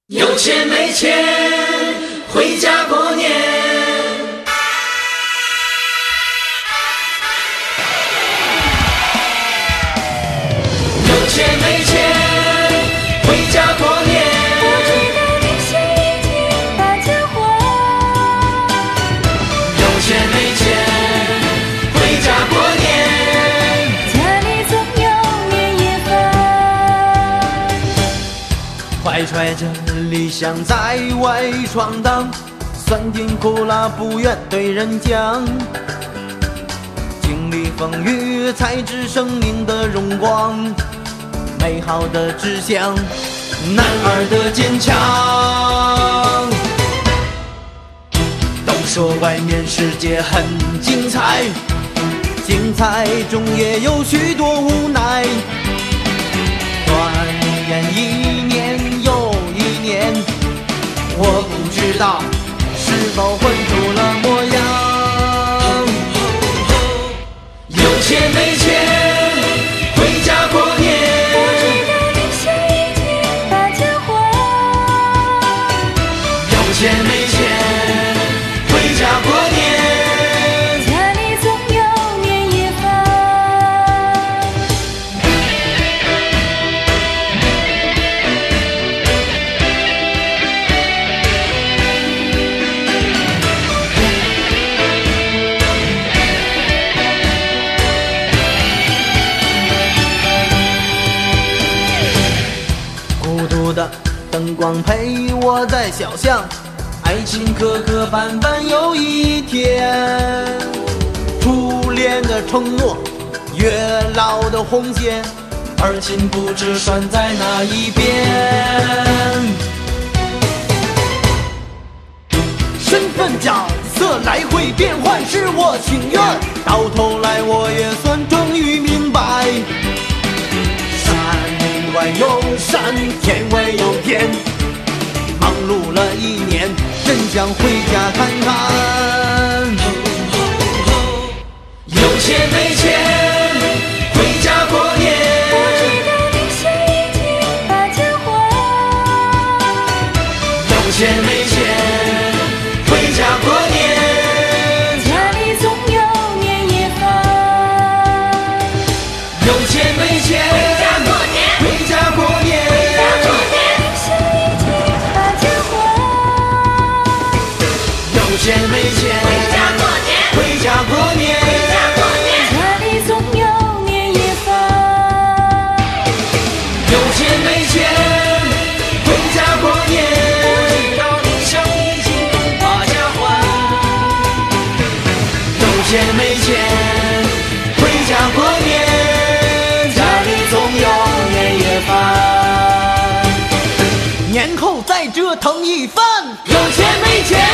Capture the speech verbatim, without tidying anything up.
有钱没钱，回家过年。有钱没钱，回家过年。 我知道你是已经把家还。 有钱没钱，回家过年。 家里总有年夜饭。 怀揣着理想在外闯荡，酸甜苦辣不愿对人讲，经历风雨才知生命的荣光，美好的志向，男儿的坚强。都说外面世界很精彩，精彩中也有许多无奈，转眼一年又一年，我不知道是否混出了模样。 有钱没钱，回家过年。 我知道你是已经把家还。 有钱没钱，回家过年。 家里总有年夜饭。 孤独的灯光陪我在小巷，爱情磕磕绊绊又一天，初恋的承诺，月老的红线，而今不知拴在哪一边。身份角色来回变换，是我情愿，到头来我也算终于明白，山外有山，天外有天，忙碌了一年，真想回家看看。 有钱没钱，回家过年。 我知道你是已经把家还。 有钱没钱，回家过年。 家里总有年夜饭。 有钱没钱，回家过年。回家过年。 你是已经把家还。 有钱没钱，回家过年。回家过年。 家里总有年夜饭。 有钱没钱，回家过年。我知道你想已经把家还。有钱没钱，回家过年。家里总有年夜饭。 年后再折腾一番。 有钱没钱。